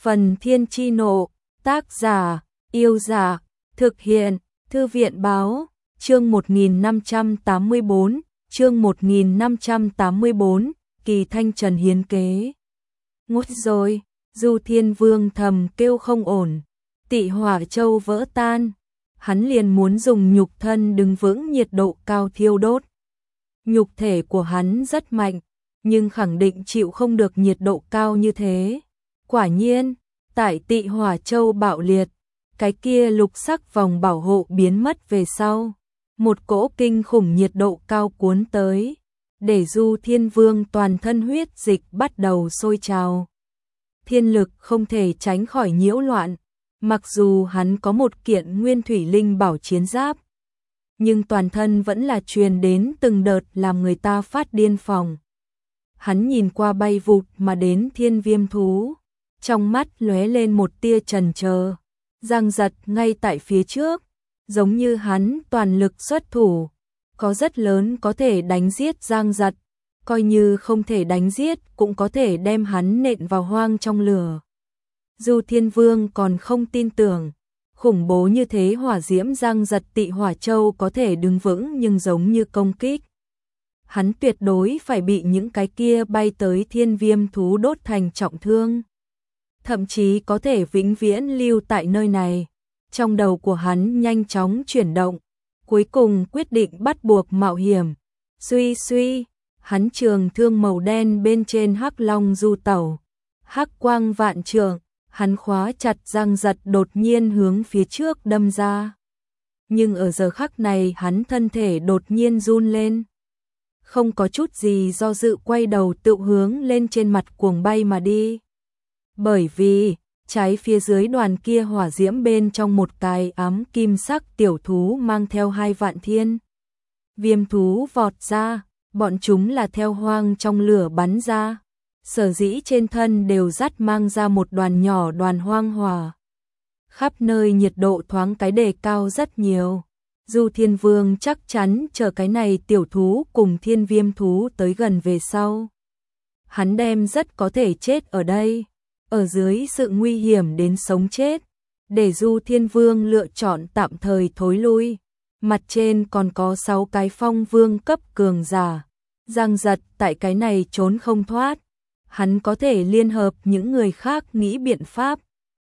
Phần Thiên Chi Nộ, tác giả, Yêu Giả, thực hiện, Thư viện Báo, chương 1584, chương 1584, Kỳ Thanh Trần hiến kế. Ngút rồi, Du Thiên Vương thầm kêu không ổn, Tị Hỏa Châu vỡ tan, hắn liền muốn dùng nhục thân đứng vững nhiệt độ cao thiêu đốt. Nhục thể của hắn rất mạnh, nhưng khẳng định chịu không được nhiệt độ cao như thế. Quả nhiên, tại Tị Hỏa Châu bạo liệt, cái kia lục sắc vòng bảo hộ biến mất về sau. Một cỗ kinh khủng nhiệt độ cao cuốn tới, để Du Thiên Vương toàn thân huyết dịch bắt đầu sôi trào. Thiên lực không thể tránh khỏi nhiễu loạn, mặc dù hắn có một kiện nguyên thủy linh bảo chiến giáp, nhưng toàn thân vẫn là truyền đến từng đợt làm người ta phát điên phòng. Hắn nhìn qua bay vụt mà đến thiên viêm thú, trong mắt lóe lên một tia chần chờ, giang giật ngay tại phía trước, giống như hắn toàn lực xuất thủ, có rất lớn có thể đánh giết giang giật, coi như không thể đánh giết cũng có thể đem hắn nện vào hoang trong lửa. Du Thiên Vương còn không tin tưởng, khủng bố như thế hỏa diễm giang giật Tị Hỏa Châu có thể đứng vững, nhưng giống như công kích, hắn tuyệt đối phải bị những cái kia bay tới thiên viêm thú đốt thành trọng thương, thậm chí có thể vĩnh viễn lưu tại nơi này. Trong đầu của hắn nhanh chóng chuyển động, cuối cùng quyết định bắt buộc mạo hiểm. Suy suy, hắn trường thương màu đen bên trên hắc long du tẩu, hắc quang vạn trượng, hắn khóa chặt giang giật đột nhiên hướng phía trước đâm ra. Nhưng ở giờ khắc này hắn thân thể đột nhiên run lên, không có chút gì do dự quay đầu tự hướng lên trên mặt cuồng bay mà đi. Bởi vì trái phía dưới đoàn kia hỏa diễm bên trong một cái ám kim sắc tiểu thú mang theo 2 vạn thiên viêm thú vọt ra, bọn chúng là theo hoang trong lửa bắn ra, sở dĩ trên thân đều dắt mang ra một đoàn nhỏ đoàn hoang hỏa. Khắp nơi nhiệt độ thoáng cái đề cao rất nhiều. Du Thiên Vương chắc chắn chờ cái này tiểu thú cùng thiên viêm thú tới gần về sau, hắn đem rất có thể chết ở đây. Ở dưới sự nguy hiểm đến sống chết, để Du Thiên Vương lựa chọn tạm thời thối lui. Mặt trên còn có 6 cái phong vương cấp cường giả, giang giật tại cái này trốn không thoát, hắn có thể liên hợp những người khác nghĩ biện pháp.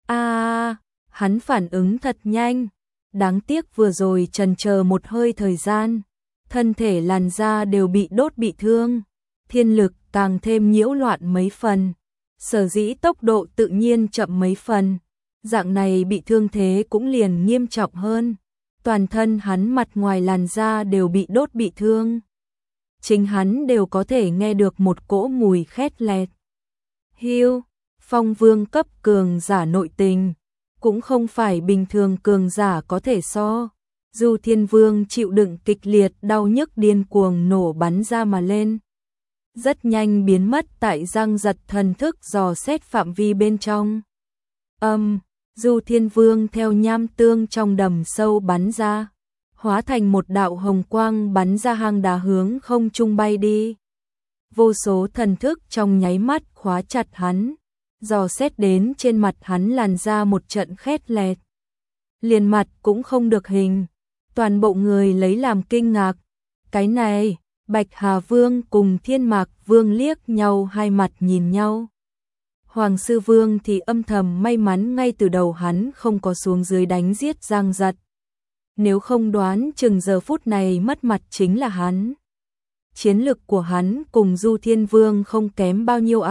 Hắn phản ứng thật nhanh, đáng tiếc vừa rồi chần chờ một hơi thời gian, thân thể làn da đều bị đốt bị thương, thiên lực càng thêm nhiễu loạn mấy phần. Sở dĩ tốc độ tự nhiên chậm mấy phần, dạng này bị thương thế cũng liền nghiêm trọng hơn. Toàn thân hắn mặt ngoài làn da đều bị đốt bị thương. Chính hắn đều có thể nghe được một cỗ mùi khét lẹt. Hiu, phong vương cấp cường giả nội tình, cũng không phải bình thường cường giả có thể so. Du Thiên Vương chịu đựng kịch liệt đau nhức điên cuồng nổ bắn ra mà lên, rất nhanh biến mất tại giang giật thần thức dò xét phạm vi bên trong. Du Thiên Vương theo nham tương trong đầm sâu bắn ra, hóa thành một đạo hồng quang bắn ra hang đá hướng không trung bay đi. Vô số thần thức trong nháy mắt khóa chặt hắn, dò xét đến trên mặt hắn làn ra một trận khét lẹt. Liền mặt cũng không được hình, toàn bộ người lấy làm kinh ngạc. Cái này, Bạch Hà Vương cùng Thiên Mạc Vương liếc nhau, hai mặt nhìn nhau. Hoàng Sư Vương thì âm thầm may mắn ngay từ đầu hắn không có xuống dưới đánh giết giang giật. Nếu không đoán chừng giờ phút này mất mặt chính là hắn. Chiến lực của hắn cùng Du Thiên Vương không kém bao nhiêu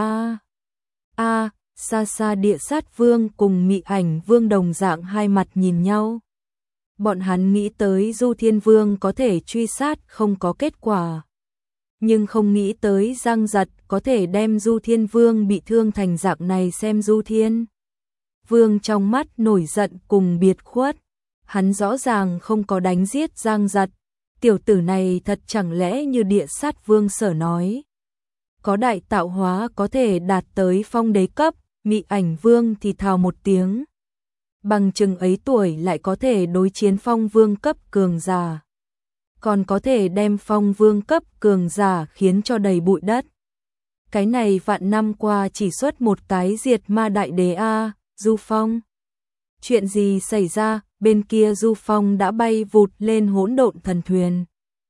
xa xa Địa Sát Vương cùng Mị Ảnh Vương đồng dạng hai mặt nhìn nhau. Bọn hắn nghĩ tới Du Thiên Vương có thể truy sát không có kết quả, nhưng không nghĩ tới giang giật có thể đem Du Thiên Vương bị thương thành dạng này. Xem Du Thiên Vương trong mắt nổi giận cùng biệt khuất, hắn rõ ràng không có đánh giết giang giật, tiểu tử này thật chẳng lẽ như Địa Sát Vương sở nói, có đại tạo hóa có thể đạt tới phong đế cấp. Mị Ảnh Vương thì thào một tiếng, bằng chừng ấy tuổi lại có thể đối chiến phong vương cấp cường giả, còn có thể đem phong vương cấp cường giả khiến cho đầy bụi đất. Cái này vạn năm qua chỉ xuất một cái diệt ma đại đế Du Phong. Chuyện gì xảy ra? Bên kia Du Phong đã bay vụt lên hỗn độn thần thuyền.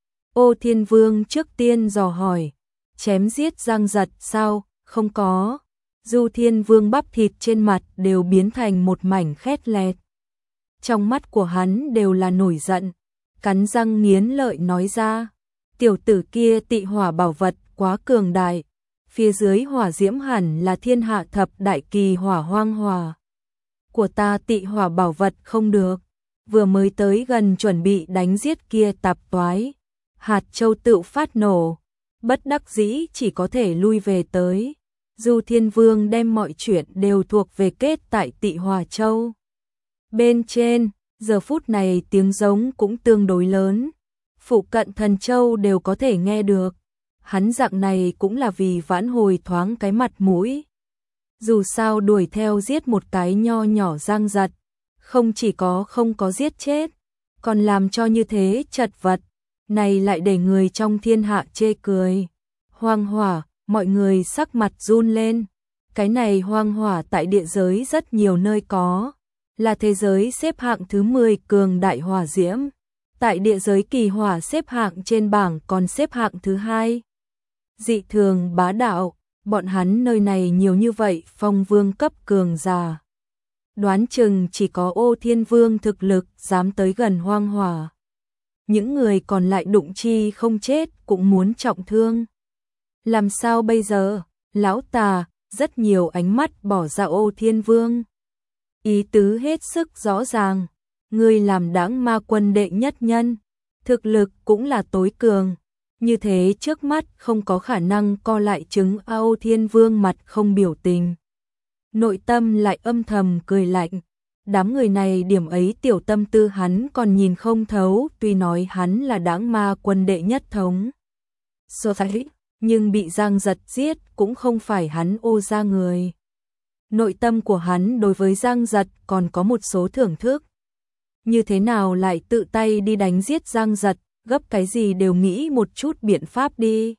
Ô Thiên Vương trước tiên dò hỏi, chém giết Giang Giật sao? Không có. Du Thiên Vương bắp thịt trên mặt đều biến thành một mảnh khét lẹt. Trong mắt của hắn đều là nổi giận, cắn răng nghiến lợi nói ra, tiểu tử kia tị hỏa bảo vật quá cường đại, phía dưới hỏa diễm hẳn là thiên hạ thập đại kỳ hỏa hoang hỏa. Của ta tị hỏa bảo vật không được, vừa mới tới gần chuẩn bị đánh giết kia tạp toái, hạt châu tự phát nổ, bất đắc dĩ chỉ có thể lui về tới. Du Thiên Vương đem mọi chuyện đều thuộc về kết tại tị hỏa châu. Bên trên, giờ phút này tiếng giống cũng tương đối lớn, phụ cận thần châu đều có thể nghe được. Hắn dạng này cũng là vì vãn hồi thoáng cái mặt mũi. Dù sao đuổi theo giết một cái nho nhỏ Giang Giật, không chỉ có không có giết chết, còn làm cho như thế chật vật, này lại để người trong thiên hạ chê cười. Hoang hỏa, mọi người sắc mặt run lên. Cái này hoang hỏa tại địa giới rất nhiều nơi có, là thế giới xếp hạng thứ 10 cường đại hỏa diễm. Tại địa giới kỳ hỏa xếp hạng trên bảng còn xếp hạng thứ 2. Dị thường bá đạo, bọn hắn nơi này nhiều như vậy phong vương cấp cường giả. Đoán chừng chỉ có Ô Thiên Vương thực lực dám tới gần hoang hỏa. Những người còn lại đụng chi không chết cũng muốn trọng thương. Làm sao bây giờ? Lão Tà, rất nhiều ánh mắt bỏ ra Ô Thiên Vương. Ý tứ hết sức rõ ràng, ngươi làm Đãng Ma Quân đệ nhất nhân, thực lực cũng là tối cường, như thế trước mắt không có khả năng co lại trứng. Ô Thiên Vương mặt không biểu tình, nội tâm lại âm thầm cười lạnh. Đám người này điểm ấy tiểu tâm tư hắn còn nhìn không thấu, tuy nói hắn là Đãng Ma Quân đệ nhất thống số thái, nhưng bị Giang Giật giết cũng không phải hắn Ô gia người. Nội tâm của hắn đối với Giang Giật còn có một số thưởng thức. Như thế nào lại tự tay đi đánh giết Giang Giật, gấp cái gì đều nghĩ một chút biện pháp đi.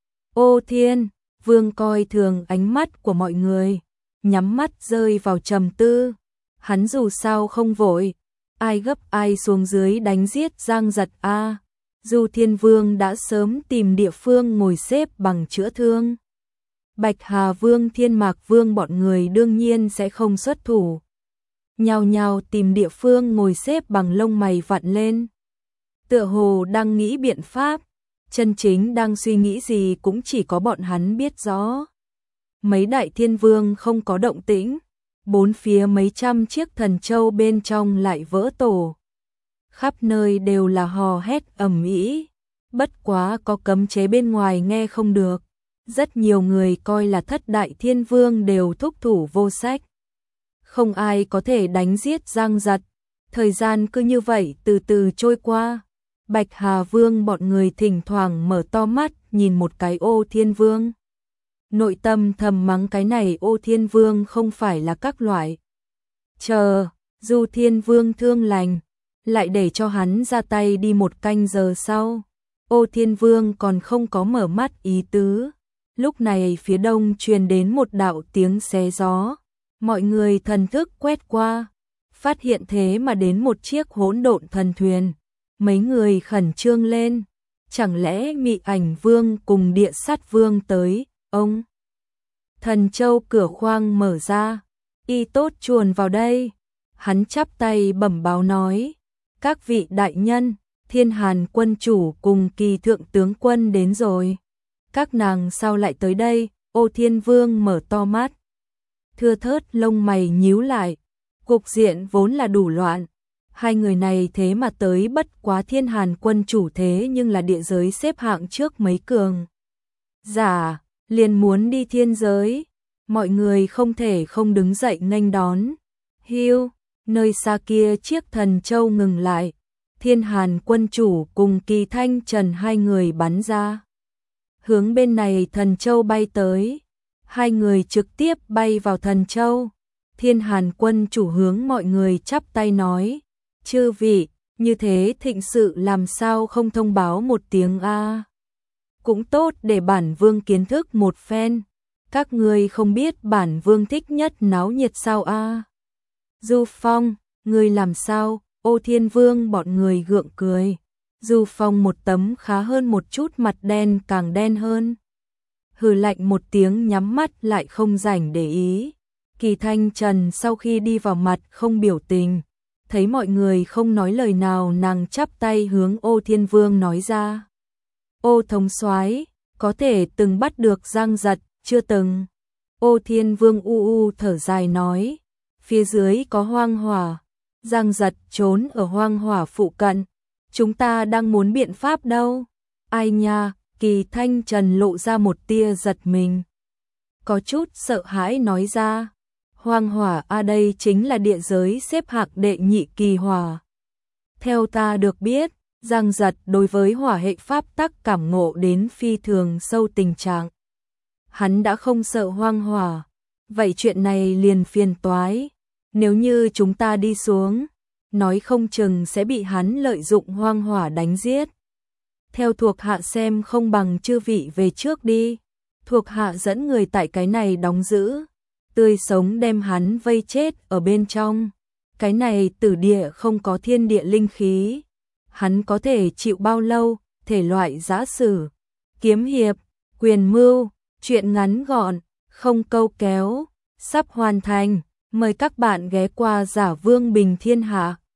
Ô Thiên Vương coi thường ánh mắt của mọi người, nhắm mắt rơi vào trầm tư. Hắn dù sao không vội, ai gấp ai xuống dưới đánh giết Giang Giật a. Du Thiên Vương đã sớm tìm địa phương ngồi xếp bằng chữa thương. Bạch Hà Vương, Thiên Mạc Vương bọn người đương nhiên sẽ không xuất thủ. Nhao nhao tìm địa phương ngồi xếp bằng, lông mày vặn lên. Tựa hồ đang nghĩ biện pháp, chân chính đang suy nghĩ gì cũng chỉ có bọn hắn biết rõ. Mấy đại thiên vương không có động tĩnh, bốn phía mấy trăm chiếc thần châu bên trong lại vỡ tổ. Khắp nơi đều là hò hét ầm ĩ, bất quá có cấm chế bên ngoài nghe không được. Rất nhiều người coi là thất đại thiên vương đều thúc thủ vô sách. Không ai có thể đánh giết Giang Giật. Thời gian cứ như vậy từ từ trôi qua. Bạch Hà Vương bọn người thỉnh thoảng mở to mắt nhìn một cái Ô Thiên Vương. Nội tâm thầm mắng cái này Ô Thiên Vương không phải là các loại. Chờ, Du Thiên Vương thương lành, lại để cho hắn ra tay đi. Một canh giờ sau, Ô Thiên Vương còn không có mở mắt ý tứ. Lúc này phía đông truyền đến một đạo tiếng xé gió. Mọi người thần thức quét qua, phát hiện thế mà đến một chiếc hỗn độn thần thuyền. Mấy người khẩn trương lên, chẳng lẽ Mị Ảnh Vương cùng Địa Sát Vương tới? Ông Thần Châu cửa khoang mở ra, y tốt chuồn vào đây. Hắn chắp tay bẩm báo nói, các vị đại nhân, Thiên Hàn quân chủ cùng Kỳ thượng tướng quân đến rồi. Các nàng sao lại tới đây? Ô Thiên Vương mở to mắt, thưa thớt lông mày nhíu lại. Cục diện vốn là đủ loạn, hai người này thế mà tới, bất quá Thiên Hàn quân chủ thế nhưng là địa giới xếp hạng trước mấy cường giả, liền muốn đi thiên giới. Mọi người không thể không đứng dậy nghênh đón. Hiu, nơi xa kia chiếc thần châu ngừng lại. Thiên Hàn quân chủ cùng Kỳ Thanh Trần hai người bắn ra, hướng bên này thần châu bay tới. Hai người trực tiếp bay vào thần châu. Thiên Hàn quân chủ hướng mọi người chắp tay nói, chư vị, như thế thịnh sự làm sao không thông báo một tiếng a? Cũng tốt để bản vương kiến thức một phen. Các ngươi không biết bản vương thích nhất náo nhiệt sao a? Du Phong, ngươi làm sao? Ô Thiên Vương bọn người gượng cười. Du Phong một tấm khá hơn một chút mặt đen càng đen hơn. Hừ lạnh một tiếng nhắm mắt lại không rảnh để ý. Kỳ Thanh Trần sau khi đi vào mặt không biểu tình. Thấy mọi người không nói lời nào nàng chắp tay hướng Ô Thiên Vương nói ra. Ô thống soái có thể từng bắt được Giang Giật, chưa từng. Ô Thiên Vương u thở dài nói. Phía dưới có hoang hỏa. Giang Giật trốn ở hoang hỏa phụ cận. Chúng ta đang muốn biện pháp đâu. Ai nha, Kỳ Thanh Trần lộ ra một tia giật mình. Có chút sợ hãi nói ra. Hoang hỏa đây chính là địa giới xếp hạng đệ nhị kỳ hỏa. Theo ta được biết, Giang Giật đối với hỏa hệ pháp tắc cảm ngộ đến phi thường sâu tình trạng. Hắn đã không sợ hoang hỏa. Vậy chuyện này liền phiền toái. Nếu như chúng ta đi xuống, nói không chừng sẽ bị hắn lợi dụng hoang hỏa đánh giết. Theo thuộc hạ xem không bằng chư vị về trước đi. Thuộc hạ dẫn người tại cái này đóng giữ. Tươi sống đem hắn vây chết ở bên trong. Cái này tử địa không có thiên địa linh khí. Hắn có thể chịu bao lâu, thể loại giã sử, kiếm hiệp, quyền mưu, chuyện ngắn gọn, không câu kéo, sắp hoàn thành. Mời các bạn ghé qua Giả Vương Bình Thiên Hạ.